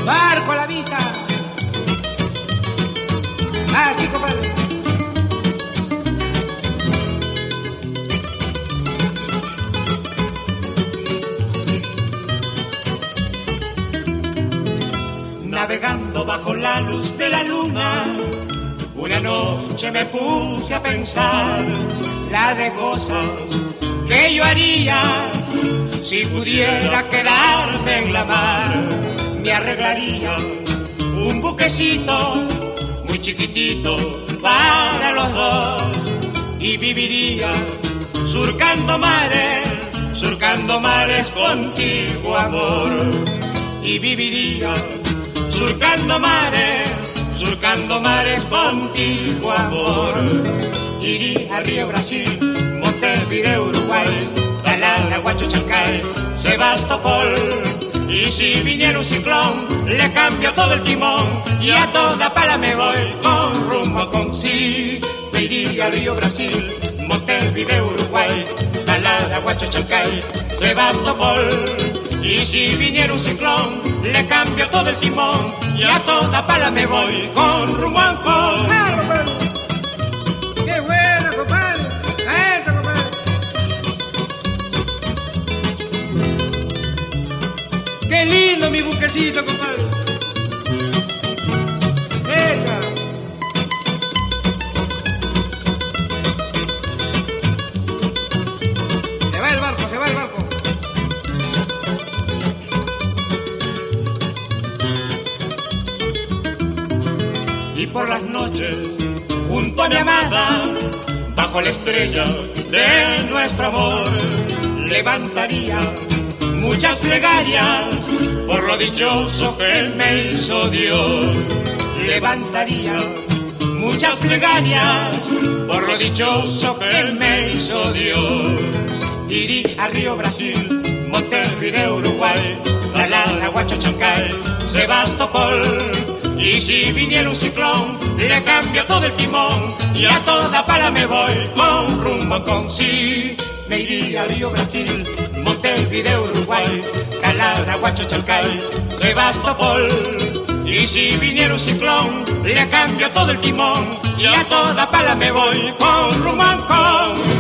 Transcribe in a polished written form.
Barco a la vista. Así, compadre. Navegando bajo la luz de la luna, una noche me puse a pensar la de cosas que yo haría si pudiera quedarme en la mar. Me arreglaría un buquecito muy chiquitito para los dos y viviría surcando mares contigo, amor. Y viviría surcando mares contigo, amor. Iría a Río, Brasil, Montevideo, Uruguay, Talara, Huacho, Chancay, Sebastopol. Y si viniera un ciclón, le cambio todo el timón y a toda pala me voy con rumbo con sí. Me iría a Río, Brasil, Montevideo, Uruguay, Talara, Huacho, Chancay, Sebastopol. Y si viniera un ciclón, le cambio todo el timón y a toda pala me voy con rumbo a Ancón. ¡Claro, compadre! ¡Qué bueno, compadre! ¡Entra, compadre! ¡Qué lindo mi buquecito, compadre! ¡Echa! Se va el barco, se va el barco. Y por las noches, junto a mi amada, bajo la estrella de nuestro amor, levantaría muchas plegarias por lo dichoso que me hizo Dios. Levantaría muchas plegarias por lo dichoso que me hizo Dios. Iría a Río, Brasil, Montevideo, Uruguay, Talara, Huacho, Chancay, Sebastopol. Y si viniera un ciclón, le cambio todo el timón y a toda pala me voy con rumbo con sí. Me iría a Río, Brasil, Montevideo, Uruguay, Talara, Huacho, Chancay, Sebastopol. Y si viniera un ciclón, le cambio todo el timón y a toda pala me voy con rumbo con